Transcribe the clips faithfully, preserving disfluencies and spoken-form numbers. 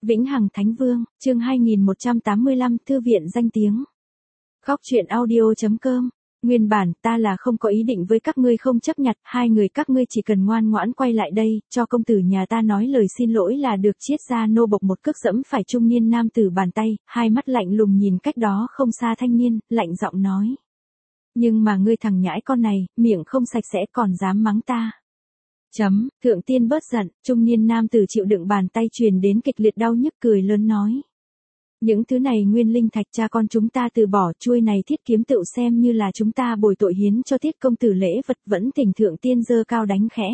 Vĩnh Hằng Thánh Vương, chương hai nghìn một trăm tám mươi lăm, Thư viện danh tiếng. Khóc chuyện audio chấm com. Nguyên bản, ta là không có ý định với các ngươi không chấp nhặt, hai người các ngươi chỉ cần ngoan ngoãn quay lại đây, cho công tử nhà ta nói lời xin lỗi là được. Triết gia nô bộc một cước dẫm phải trung niên nam tử bàn tay, hai mắt lạnh lùng nhìn cách đó không xa thanh niên, lạnh giọng nói. Nhưng mà ngươi thằng nhãi con này, miệng không sạch sẽ còn dám mắng ta. Chấm, thượng tiên bớt giận, trung niên nam tử chịu đựng bàn tay truyền đến kịch liệt đau nhức cười lớn nói. Những thứ này nguyên linh thạch cha con chúng ta từ bỏ, chuôi này thiết kiếm tựu xem như là chúng ta bồi tội hiến cho Tiết công tử lễ vật. Vẫn thỉnh thượng tiên giơ cao đánh khẽ.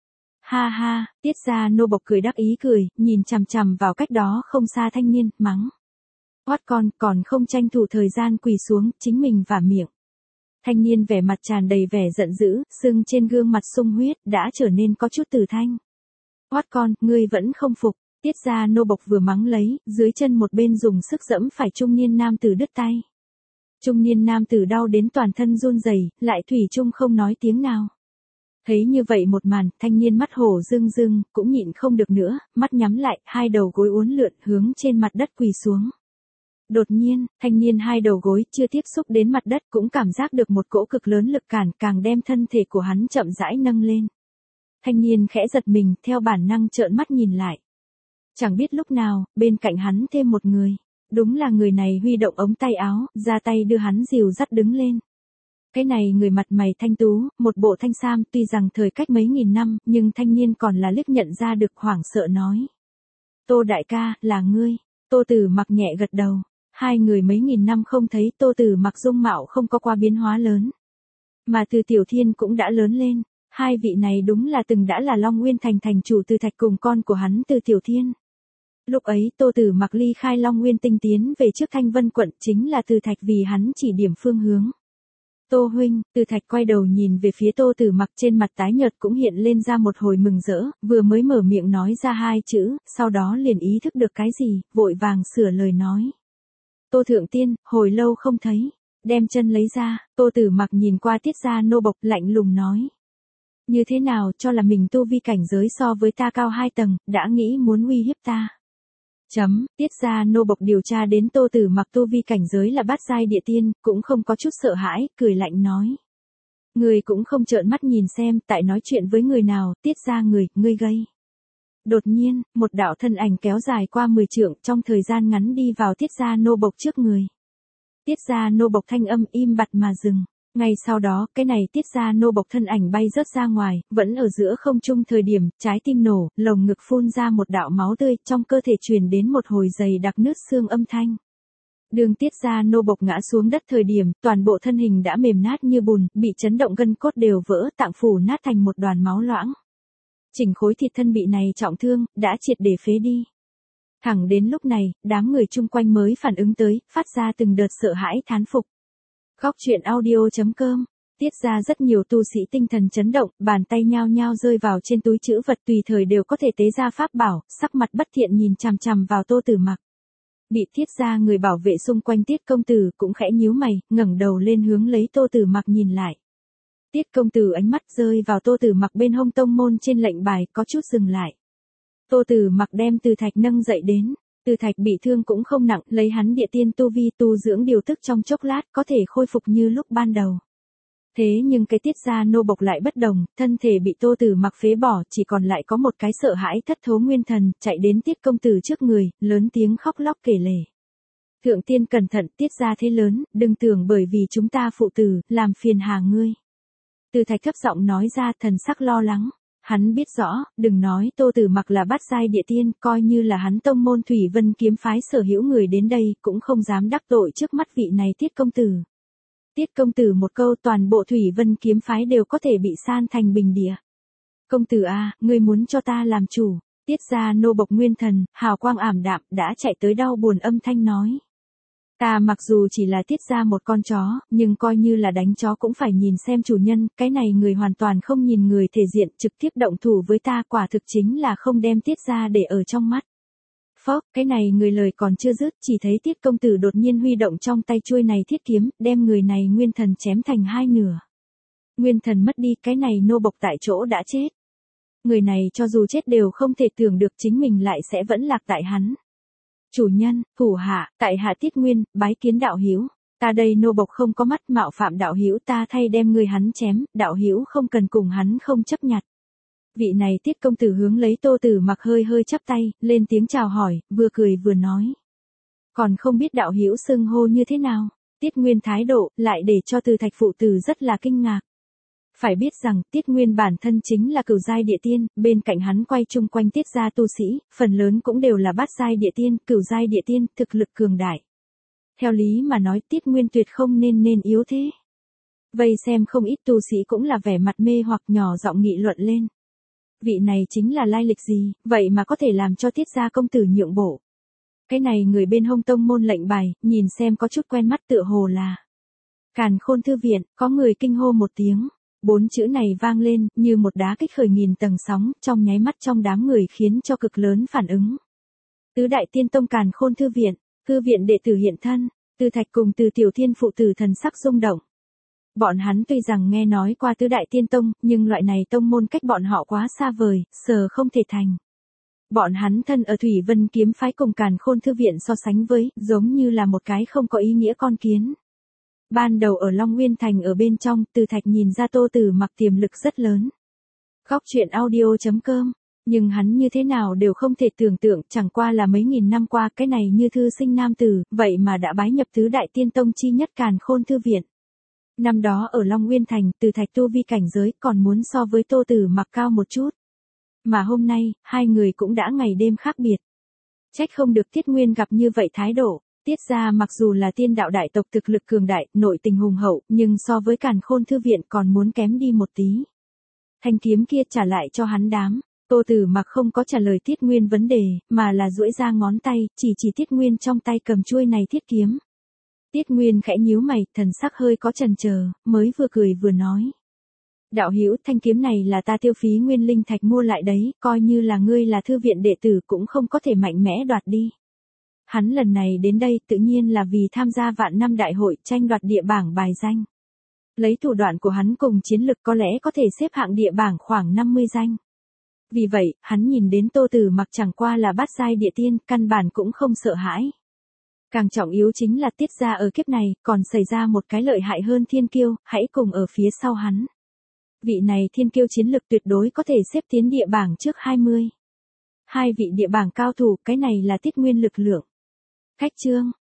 Ha ha, Tiết gia nô bộc cười đắc ý cười, nhìn chằm chằm vào cách đó không xa thanh niên, mắng. Hoát con, còn không tranh thủ thời gian quỳ xuống, chính mình vả miệng. Thanh niên vẻ mặt tràn đầy vẻ giận dữ, sưng trên gương mặt sung huyết, đã trở nên có chút tử thanh. Hoát con, ngươi vẫn không phục. Tiết gia nô bộc vừa mắng lấy, dưới chân một bên dùng sức dẫm phải trung niên nam tử đứt tay. Trung niên nam tử đau đến toàn thân run rẩy, lại thủy chung không nói tiếng nào. Thấy như vậy một màn, thanh niên mắt hổ rưng rưng, cũng nhịn không được nữa, mắt nhắm lại, hai đầu gối uốn lượn hướng trên mặt đất quỳ xuống. Đột nhiên, thanh niên hai đầu gối chưa tiếp xúc đến mặt đất cũng cảm giác được một cỗ cực lớn lực cản, càng đem thân thể của hắn chậm rãi nâng lên. Thanh niên khẽ giật mình, theo bản năng trợn mắt nhìn lại. Chẳng biết lúc nào, bên cạnh hắn thêm một người. Đúng là người này huy động ống tay áo, ra tay đưa hắn dìu dắt đứng lên. Cái này người mặt mày thanh tú, một bộ thanh sam, tuy rằng thời cách mấy nghìn năm, nhưng thanh niên còn là liếc nhận ra được, hoảng sợ nói. Tô đại ca, là ngươi. Tô Tử Mặc nhẹ gật đầu. Hai người mấy nghìn năm không thấy, Tô Tử Mặc dung mạo không có qua biến hóa lớn. Mà Từ Tiểu Thiên cũng đã lớn lên. Hai vị này đúng là từng đã là Long Nguyên Thành thành chủ Từ Thạch cùng con của hắn Từ Tiểu Thiên. Lúc ấy Tô Tử Mặc ly khai Long Nguyên tinh tiến về trước Thanh Vân quận, chính là Từ Thạch vì hắn chỉ điểm phương hướng. Tô huynh, Từ Thạch quay đầu nhìn về phía Tô Tử Mặc, trên mặt tái nhợt cũng hiện lên ra một hồi mừng rỡ, vừa mới mở miệng nói ra hai chữ, sau đó liền ý thức được cái gì, vội vàng sửa lời nói. Tô thượng tiên, hồi lâu không thấy, đem chân lấy ra. Tô Tử Mặc nhìn qua Tiết gia nô bộc, lạnh lùng nói. Như thế nào, cho là mình tu vi cảnh giới so với ta cao hai tầng, đã nghĩ muốn uy hiếp ta. Chấm, Tiết gia nô bộc điều tra đến Tô Tử Mặc tu vi cảnh giới là bát giai địa tiên, cũng không có chút sợ hãi, cười lạnh nói. Người cũng không trợn mắt nhìn xem, tại nói chuyện với người nào, Tiết gia người, ngươi gây. Đột nhiên, một đạo thân ảnh kéo dài qua mười trượng, trong thời gian ngắn đi vào Tiết gia nô bộc trước người. Tiết gia nô bộc thanh âm im bặt mà dừng. Ngay sau đó, cái này Tiết gia nô bộc thân ảnh bay rớt ra ngoài, vẫn ở giữa không trung thời điểm, trái tim nổ, lồng ngực phun ra một đạo máu tươi, trong cơ thể truyền đến một hồi dày đặc nứt xương âm thanh. Đường Tiết gia nô bộc ngã xuống đất thời điểm, toàn bộ thân hình đã mềm nát như bùn, bị chấn động gân cốt đều vỡ, tạng phủ nát thành một đoàn máu loãng. Chỉnh khối thịt thân bị này trọng thương, đã triệt để phế đi. Thẳng đến lúc này, đám người chung quanh mới phản ứng tới, phát ra từng đợt sợ hãi thán phục. Khóc chuyện audio chấm com. Tiết ra rất nhiều tu sĩ tinh thần chấn động, bàn tay nhao nhao rơi vào trên túi trữ vật, tùy thời đều có thể tế ra pháp bảo, sắc mặt bất thiện nhìn chằm chằm vào Tô Tử Mặc. Bị Tiết ra người bảo vệ xung quanh Tiết công tử cũng khẽ nhíu mày, ngẩng đầu lên hướng lấy Tô Tử Mặc nhìn lại. Tiết công tử ánh mắt rơi vào Tô Tử Mặc bên hông tông môn trên lệnh bài, có chút dừng lại. Tô Tử Mặc đem Từ Thạch nâng dậy đến. Từ Thạch bị thương cũng không nặng, lấy hắn địa tiên tu vi tu dưỡng điều tức trong chốc lát, có thể khôi phục như lúc ban đầu. Thế nhưng cái Tiết gia nô bộc lại bất đồng, thân thể bị Tô Tử Mặc phế bỏ, chỉ còn lại có một cái sợ hãi thất thố nguyên thần, chạy đến Tiết công tử trước người, lớn tiếng khóc lóc kể lể. Thượng tiên cẩn thận, Tiết gia thế lớn, đừng tưởng bởi vì chúng ta phụ tử, làm phiền hà ngươi. Từ Thạch thấp giọng nói ra, thần sắc lo lắng. Hắn biết rõ, đừng nói Tô Tử Mặc là bát giai địa tiên, coi như là hắn tông môn Thủy Vân kiếm phái sở hữu người đến đây, cũng không dám đắc tội trước mắt vị này Tiết công tử. Tiết công tử một câu, toàn bộ Thủy Vân kiếm phái đều có thể bị san thành bình địa. Công tử a, ngươi muốn cho ta làm chủ. Tiết gia nô bộc nguyên thần, hào quang ảm đạm, đã chạy tới đau buồn âm thanh nói. Ta mặc dù chỉ là Tiết gia một con chó, nhưng coi như là đánh chó cũng phải nhìn xem chủ nhân, cái này người hoàn toàn không nhìn người thể diện, trực tiếp động thủ với ta, quả thực chính là không đem Tiết gia để ở trong mắt. Phốc, cái này người lời còn chưa dứt, chỉ thấy Tiết công tử đột nhiên huy động trong tay chuôi này thiết kiếm, đem người này nguyên thần chém thành hai nửa. Nguyên thần mất đi, cái này nô bộc tại chỗ đã chết. Người này cho dù chết đều không thể tưởng được chính mình lại sẽ vẫn lạc tại hắn. Chủ nhân, thủ hạ, tại hạ Tiết Nguyên, bái kiến đạo hữu. Ta đây nô bộc không có mắt mạo phạm đạo hữu, ta thay đem người hắn chém, đạo hữu không cần cùng hắn không chấp nhặt. Vị này Tiết công tử hướng lấy Tô Tử Mặc hơi hơi chắp tay, lên tiếng chào hỏi, vừa cười vừa nói. Còn không biết đạo hữu xưng hô như thế nào? Tiết Nguyên thái độ, lại để cho Từ Thạch phụ tử rất là kinh ngạc. Phải biết rằng, Tiết Nguyên bản thân chính là cửu giai địa tiên, bên cạnh hắn quay chung quanh Tiết gia tu sĩ, phần lớn cũng đều là bát giai địa tiên, cửu giai địa tiên, thực lực cường đại. Theo lý mà nói Tiết Nguyên tuyệt không nên nên yếu thế. Vây xem không ít tu sĩ cũng là vẻ mặt mê hoặc nhỏ giọng nghị luận lên. Vị này chính là lai lịch gì, vậy mà có thể làm cho Tiết gia công tử nhượng bộ. Cái này người bên hông tông môn lệnh bài, nhìn xem có chút quen mắt tựa hồ là. Càn Khôn thư viện, có người kinh hô một tiếng. Bốn chữ này vang lên, như một đá kích khởi nghìn tầng sóng, trong nháy mắt trong đám người khiến cho cực lớn phản ứng. Tứ đại tiên tông Càn Khôn thư viện, thư viện đệ tử hiện thân, Từ Thạch cùng Từ Tiểu Thiên phụ tử thần sắc rung động. Bọn hắn tuy rằng nghe nói qua tứ đại tiên tông, nhưng loại này tông môn cách bọn họ quá xa vời, sờ không thể thành. Bọn hắn thân ở Thủy Vân kiếm phái cùng Càn Khôn thư viện so sánh với, giống như là một cái không có ý nghĩa con kiến. Ban đầu ở Long Nguyên Thành ở bên trong, Từ Thạch nhìn ra Tô Tử Mặc tiềm lực rất lớn. Góc truyện audio chấm com, nhưng hắn như thế nào đều không thể tưởng tượng, chẳng qua là mấy nghìn năm qua cái này như thư sinh nam tử, vậy mà đã bái nhập tứ đại tiên tông chi nhất Càn Khôn thư viện. Năm đó ở Long Nguyên Thành, Từ Thạch tu vi cảnh giới còn muốn so với Tô Tử Mặc cao một chút. Mà hôm nay, hai người cũng đã ngày đêm khác biệt. Trách không được Tiết Nguyên gặp như vậy thái độ. Tiết gia mặc dù là tiên đạo đại tộc thực lực cường đại, nội tình hùng hậu, nhưng so với Càn Khôn thư viện còn muốn kém đi một tí. Thanh kiếm kia trả lại cho hắn đám. Tô Tử Mặc không có trả lời Tiết Nguyên vấn đề, mà là duỗi ra ngón tay, chỉ chỉ Tiết Nguyên trong tay cầm chuôi này thiết kiếm. Tiết Nguyên khẽ nhíu mày, thần sắc hơi có chần chờ, mới vừa cười vừa nói. Đạo hữu, thanh kiếm này là ta tiêu phí nguyên linh thạch mua lại đấy, coi như là ngươi là thư viện đệ tử cũng không có thể mạnh mẽ đoạt đi. Hắn lần này đến đây tự nhiên là vì tham gia vạn năm đại hội tranh đoạt địa bảng bài danh. Lấy thủ đoạn của hắn cùng chiến lực có lẽ có thể xếp hạng địa bảng khoảng năm mươi danh. Vì vậy, hắn nhìn đến Tô Tử Mặc chẳng qua là bát giai địa tiên, căn bản cũng không sợ hãi. Càng trọng yếu chính là Tiết gia ở kiếp này, còn xảy ra một cái lợi hại hơn thiên kiêu, hãy cùng ở phía sau hắn. Vị này thiên kiêu chiến lực tuyệt đối có thể xếp tiến địa bảng trước hai mươi. Hai vị địa bảng cao thủ, cái này là Tiết Nguyên lực lượng. Khách chương,